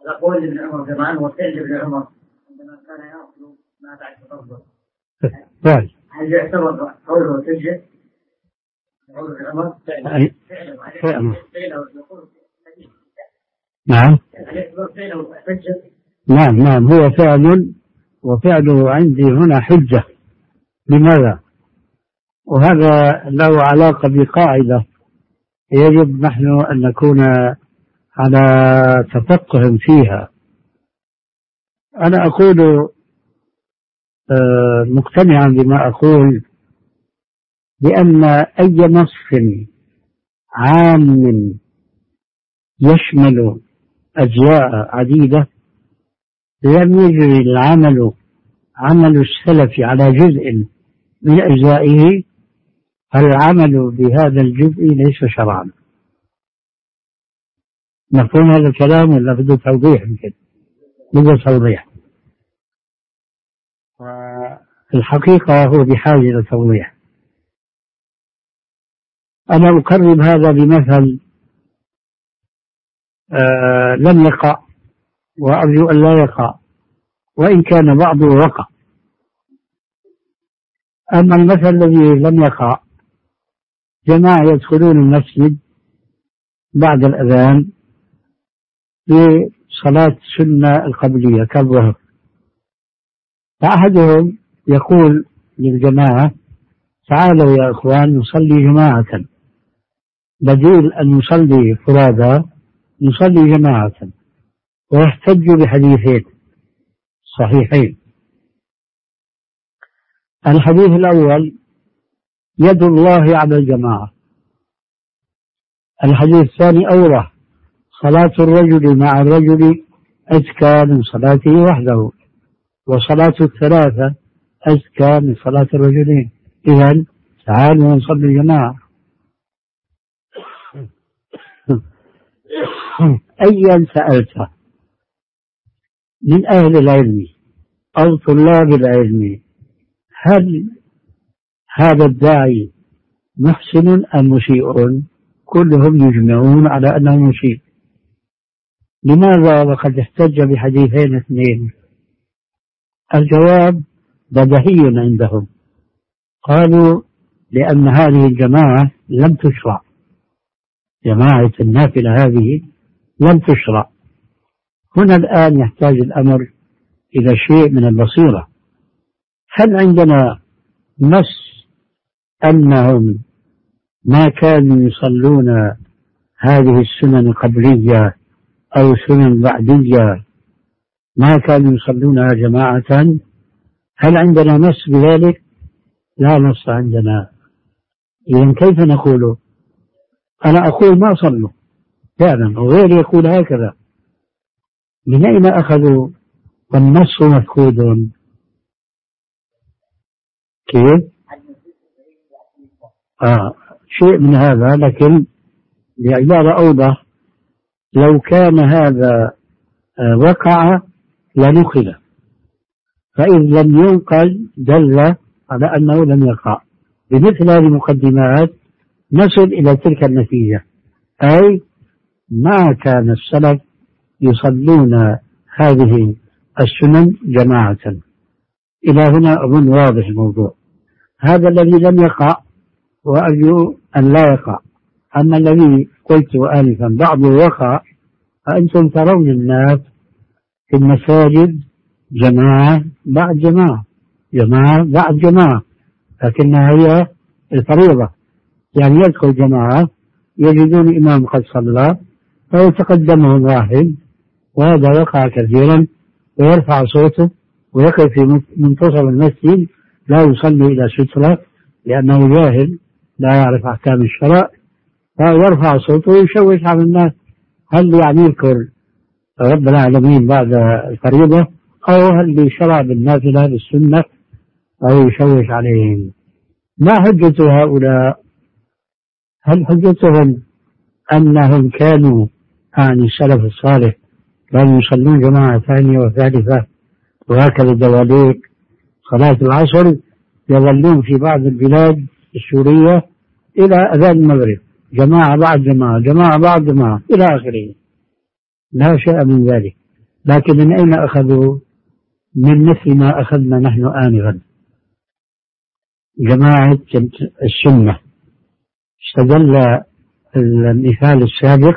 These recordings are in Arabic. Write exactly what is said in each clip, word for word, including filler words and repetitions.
يقول ابن عمر رضي الله عنه وسئل ابن عمر عندما كان يأكل ما بعد التفضل هل يعتبر قوله حجة؟ قول ابن عمر فعله نعم نعم نعم هو فعل وفعله عندي هنا حجة. لماذا؟ وهذا له علاقة بقاعدة يجب نحن أن نكون على تفقه فيها. أنا أقول مقتنعا بما أقول بأن أي نص عام يشمل أجزاء عديدة لم يجري العمل عمل السلف على جزء من أجزائه فالعمل بهذا الجزء ليس شرعا. مفهوم هذا الكلام ولا بده توضيح؟ يمكن بده توضيح. والحقيقة هو بحاجة إلى توضيح. أنا أقرب هذا بمثل آه لم يقع وأرجو أن لا يقع وإن كان بعضه وقع. أما المثل الذي لم يقع جماعة يدخلون المسجد بعد الأذان لصلاة السنة القبلية كالظهر، فأحدهم يقول للجماعة تعالوا يا إخوان نصلي جماعة، بديل أن نصلي فرادى نصلي جماعة، ويحتج بحديثين صحيحين. الحديث الأول يد الله على الجماعة، الحديث الثاني أوضح صلاة الرجل مع الرجل أزكى من صلاته وحده، وصلاة الثلاثة أزكى من صلاة الرجلين. إذن تعالوا نصلي جماعة. أيا سألت من أهل العلم أو طلاب العلم هل هذا الداعي محسن أم مسيء؟ كلهم يجمعون على أنه مسيء. لماذا وقد احتج بحديثين اثنين؟ الجواب بديهي عندهم، قالوا لأن هذه الجماعة لم تشرع، جماعة النافلة هذه لم تشرع. هنا الآن يحتاج الأمر إلى شيء من البصيرة. هل عندنا نص أنهم ما كانوا يصلون هذه السنن القبلية أو سنن بعدية ما كانوا يصلونها جماعة؟ هل عندنا نص بذلك؟ لا نص عندنا. إذن كيف نقول؟ أنا أقول ما صلوا فعلا وغيري يقول هكذا. من أين أخذوا والنص مفقود؟ كيف؟ آه شيء من هذا، لكن بعبارة أوضح لو كان هذا آه وقع لنقل، فإذ لم ينقل دل على أنه لم يقع. بمثل هذه المقدمات نصل إلى تلك النتيجة، أي ما كان السلف يصلون هذه السنن جماعة. إلى هنا أظن واضح الموضوع. هذا الذي لم يقع وأرجو أن لا يقع. أما الذي قلت آنفا بعضه وقع، فأنتم ترون الناس في المساجد جماعة بعد جماعة جماعة بعد جماعة، لكنها هي الفريضة. يعني يدخل جماعة يجدون إمام قد صلى فيتقدمهم واحد، وهذا وقع كثيرا، ويرفع صوته ويقف في منتصف المسجد لا يصلي إلى سترة لأنه جاهل لا يعرف أحكام الشرع، فيرفع صوته ويشوش على الناس. هل يعني يذكر رب العالمين بعد الفريضة، أو هل شرع بالنافلة بالسنة أو يشوش عليهم؟ ما حجة هؤلاء؟ هل حجتهم أنهم كانوا عن السلف الصالح كانوا يصلون جماعة ثانية وثالثة وهكذا دواليك صلاة العصر يظلون في بعض البلاد السورية إلى أذان المغرب جماعة بعد جماعة جماعة بعد جماعة إلى آخره؟ لا شيء من ذلك. لكن من أين أخذوا؟ من مثل ما أخذنا نحن آنفا. جماعة السنة استدل المثال السابق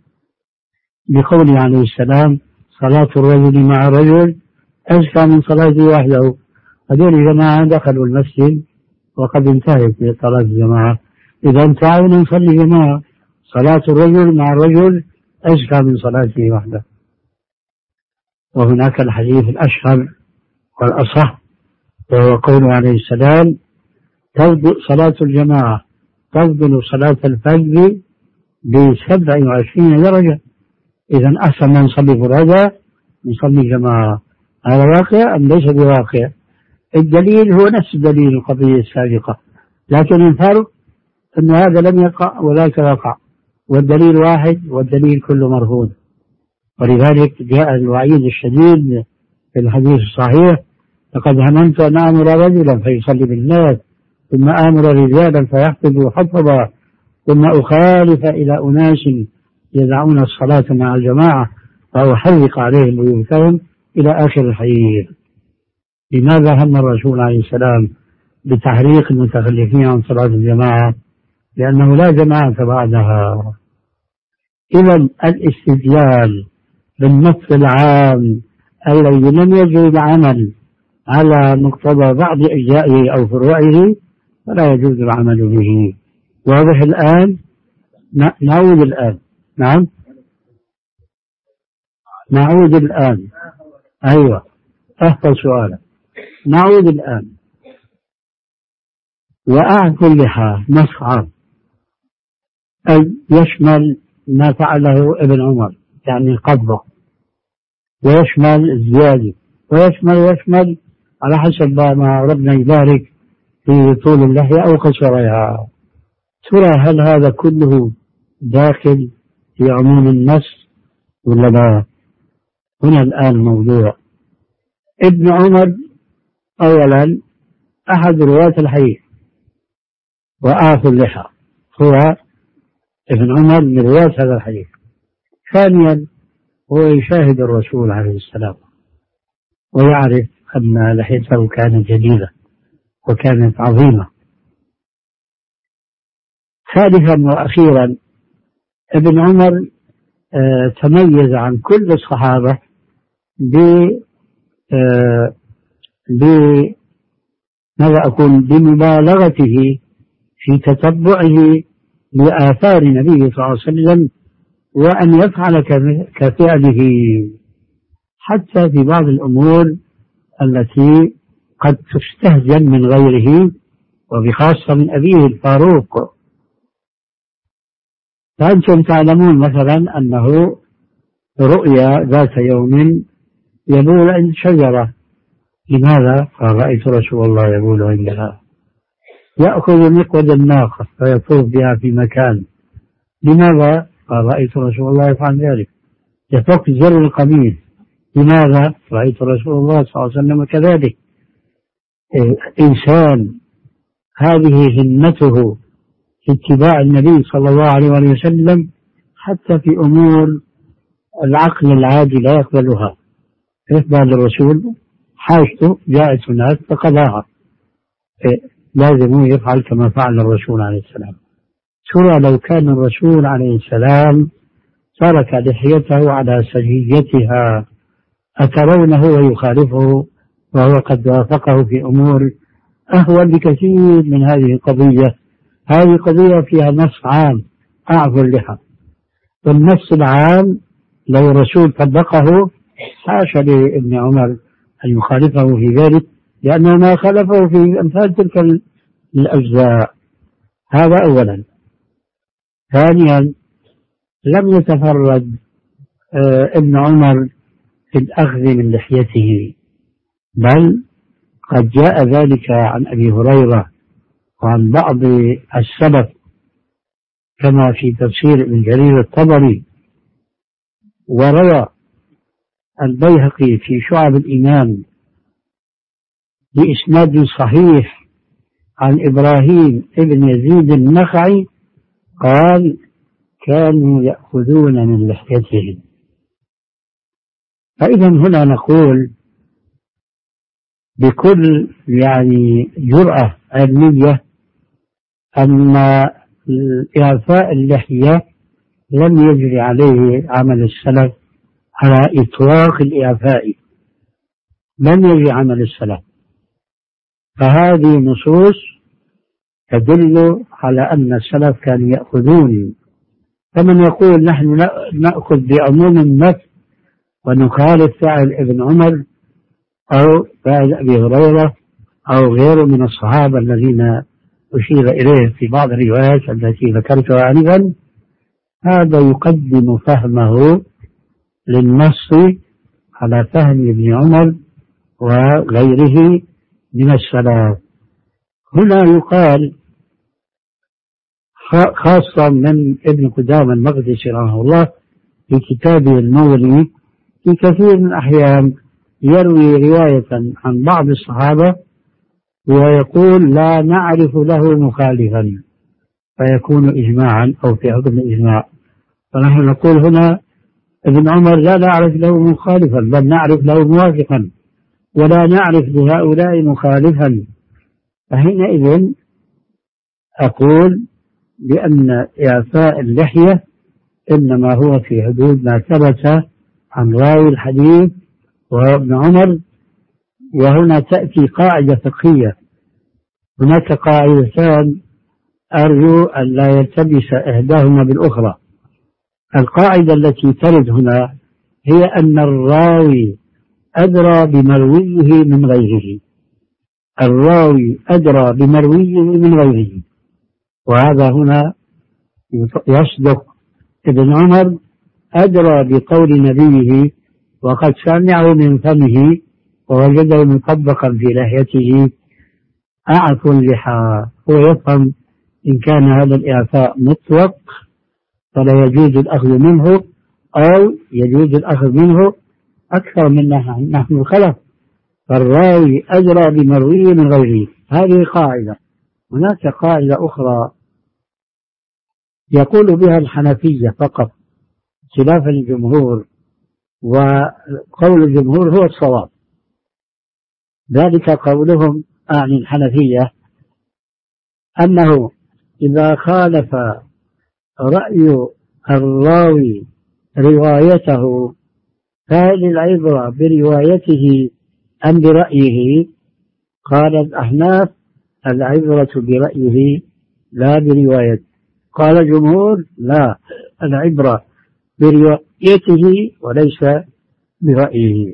بقوله عليه السلام: صلاة الرجل مع رجل أزكى من صلاته وحده. هذول الجماعة دخلوا المسجد وقد انتهت صلاة الجماعة، إذا تعالوا نصلي جماعة. صلاة الرجل مع الرجل أزكى من صلاته وحده. وهناك الحديث الأشهر والأصح، وهو قوله عليه السلام: تفضل صلاة الجماعة تفضل صلاة الفجر بسبع وعشرين درجة. إذا أحسن ما نصلي فرادى نصلي جماعة. هذا واقع أم ليس بواقع؟ الدليل هو نفس دليل القضية السابقة، لكن الفرق أن هذا لم يقع وذاك وقع، والدليل واحد والدليل كله مرهون. ولذلك جاء الوعيد الشديد في الحديث الصحيح: لقد هممت أن آمر رجلا فيصلي بالناس، ثم آمر رجالا فيحفظوا حفظا، ثم أخالف إلى أناس يدعون الصلاة مع الجماعة فأحرق عليهم بيوتهم، إلى آخر الحديث. لماذا هم الرسول عليه السلام بتحريق المتخلفين عن صلاة الجماعة؟ لأنه لا جماعة بعدها. إذا الاستدلال بالنص العام الذي لم يجوز العمل على مقتضى بعض أجزائه أو فروعه فلا يجوز العمل به. واضح الآن؟ نعود الآن. نعم نعود الآن. أيوة، أحفظ سؤالك. نعود الآن. وأعف اللحى مسعى أي يشمل ما فعله ابن عمر، يعني القبضة، ويشمل الزيادة، ويشمل ويشمل على حسب ما ربنا يبارك في طول اللحية أو قصرها. ترى هل هذا كله داخل في عموم النص ولا لا؟ هنا الآن الموضوع. ابن عمر أولا أحد رواة الحديث، وآف اللحى هو ابن عمر من رواة هذا الحديث. ثانيا هو يشاهد الرسول عليه السلام ويعرف أن لحيته كانت جديدة وكانت عظيمة. ثالثا وأخيرا ابن عمر آه تميز عن كل الصحابة ب آه ماذا أقول بمبالغته في تتبعه لآثار النبي صلى الله عليه وسلم، وأن يفعل كفعله حتى في بعض الأمور التي قد تستهزن من غيره، وبخاصة من أبيه الفاروق. فأنتم تعلمون مثلا أنه رؤيا ذات يوم يبول عند شجرة. لماذا؟ قال: رأيت رسول الله يبول عندها. يأخذ مقود الناقة فيطوف بها في مكان. لماذا؟ قال: رأيت رسول الله يفعل ذلك. يفك زر القميص. لماذا؟ رأيت رسول الله صلى الله عليه وسلم كذلك. إنسان هذه همته في اتباع النبي صلى الله عليه وسلم حتى في أمور العقل العادي لا يقبلها. يقبل الرسول حاجته جاءت الناس فقضاها، لازم يفعل كما فعل الرسول عليه السلام. ترى لو كان الرسول عليه السلام ترك لحيته على سجيتها أترونه ويخالفه وهو قد وافقه في أمور أهون بكثير من هذه القضية؟ هذه قضية فيها نص عام: أعفوا اللحى. والنص العام لو الرسول طبقه حاشا لابن عمر أن يخالفه في ذلك، لأنه ما خالفه في أمثال تلك الأجزاء. هذا أولا. ثانيا لم يتفرد ابن عمر في الأخذ من لحيته، بل قد جاء ذلك عن أبي هريرة وعن بعض السلف كما في تفسير ابن جرير الطبري. وروى البيهقي في شعب الإيمان بإسناد صحيح عن إبراهيم ابن يزيد النخعي قال: كانوا يأخذون من لحيتهم. فإذا هنا نقول بكل يعني جرأة علمية أن إعفاء اللحية لم يجري عليه عمل السلف على إطلاق الإعفاء، لم يجري عمل السلف. فهذه نصوص تدل على أن السلف كانوا يأخذون، فمن يقول نحن نأخذ بعموم النص ونخالف فعل ابن عمر أو فعل أبي هريرة أو غيره من الصحابة الذين أشير إليه في بعض الروايات التي ذكرتها آنفا، هذا يقدم فهمه للنص على فهم ابن عمر وغيره من السلف. هنا يقال خاصة من ابن قدامة المقدسي رحمه الله في كتابه المغني في كثير من الأحيان يروي رواية عن بعض الصحابة ويقول لا نعرف له مخالفا فيكون إجماعا أو في حكم الإجماع. فنحن نقول هنا ابن عمر لا نعرف له مخالفا بل نعرف له موافقا ولا نعرف لهؤلاء مخالفا. فحينئذ أقول بأن إعفاء اللحية إنما هو في حدود ما ثبت عن راوي الحديث وهو ابن عمر. وهنا تأتي قاعدة فقهية، هناك قاعدتان أرجو أن لا يلتبس إحداهما بالأخرى. القاعدة التي ترد هنا هي أن الراوي أدرى بمرويه من غيره، الراوي أدرى بمرويه من غيره، وهذا هنا يصدق ابن عمر أدرى بقول نبيه وقد سمعه من فمه ووجده مطبقا في لحيته أعفوا اللحى. هو يفهم إن كان هذا الإعفاء مطلق فلا يجوز الأخذ منه أو يجوز الأخذ منه أكثر من نحن الخلف، فالراوي أدرى بمرويه من غيره. هذه قاعدة. هناك قاعدة أخرى يقول بها الحنفية فقط خلافا الجمهور، وقول الجمهور هو الصواب، ذلك قولهم عن الحنفية أنه إذا خالف رأي الراوي روايته فهل العبرة بروايته أم برأيه؟ قال الأحناف العبرة برأيه لا بروايته. قال الجمهور لا، العبرة بروايته وليس برأيه.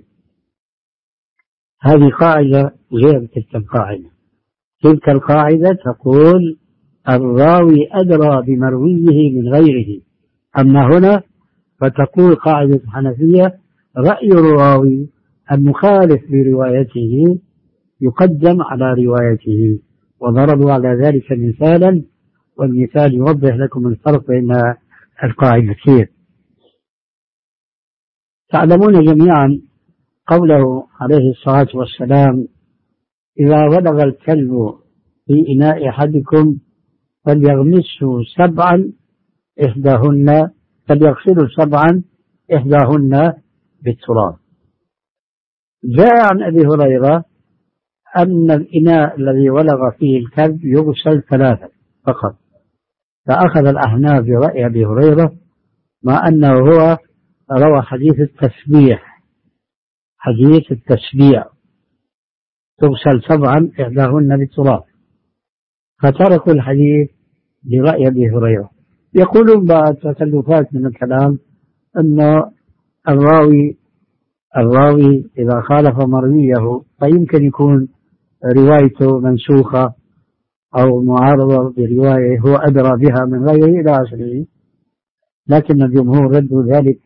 هذه قاعدة غير تلك القاعدة. تلك القاعدة تقول الراوي أدرى بمرويه من غيره، أما هنا فتقول قاعدة الحنفية رأي الراوي المخالف بروايته يقدم على روايته، وضربوا على ذلك مثالا، والمثال يوضح لكم الفرق بين القاعدتين. تعلمون جميعا قوله عليه الصلاة والسلام إذا ولغ الكلب في إناء أحدكم فليغمسه سبعا إحداهن فليغسله سبعا إحداهن بالتراب. جاء عن أبي هريرة أن الإناء الذي ولغ فيه الكلب يغسل ثلاثة فقط، فأخذ الأحناف برأي أبي هريرة مع أنه هو روى حديث التسبيح، حديث التسبيع تغسل سبعا إحداهن بالتراب، فتركوا الحديث برأي أبي هريرة. يقولون بعد تكلفات من الكلام أن الراوي الراوي إذا خالف مرويه فيمكن يكون روايته منسوخة أو معارضة برواية هو أدرى بها من غيره إلى آخره، لكن الجمهور ردوا ذلك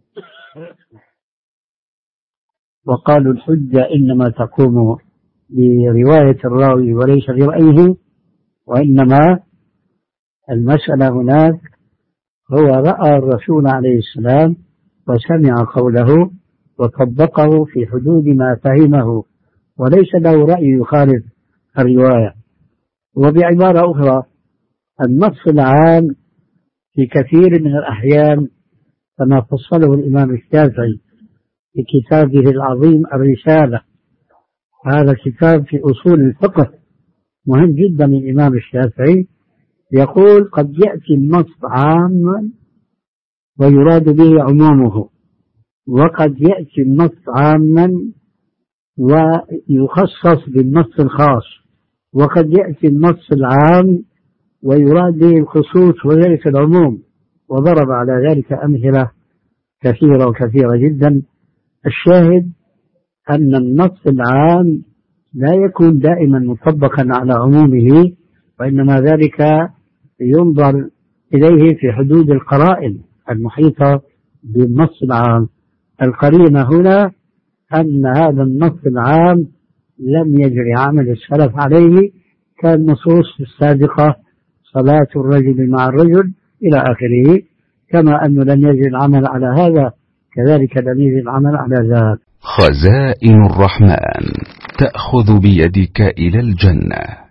وقالوا الحجة إنما تقوم برواية الراوي وليس برأيه، وإنما المسألة هناك هو رأى الرسول عليه السلام وسمع قوله وطبقه في حدود ما فهمه وليس له رأي يخالف الرواية. وبعبارة أخرى النص العام في كثير من الأحيان كما فصله الإمام الشافعي بكتابه العظيم الرسالة. هذا كتاب في أصول الفقه مهم جدا من الإمام الشافعي. يقول قد يأتي النص عاما ويراد به عمومه، وقد يأتي النص عاما ويخصص بالنص الخاص، وقد يأتي النص العام ويراد به الخصوص وليس العموم. وضرب على ذلك أمثلة كثيرة وكثيرة جدا. الشاهد أن النص العام لا يكون دائما مطبقا على عمومه، وإنما ذلك ينظر إليه في حدود القرائن المحيطة بالنص العام. القرينة هنا أن هذا النص العام لم يجري عمل السلف عليه كالنصوص السابقة، صلاة الرجل مع الرجل إلى آخره، كما أنه لم يجري العمل على هذا كذلك لم يجري العمل على ذلك. خزائن الرحمن تأخذ بيدك إلى الجنة.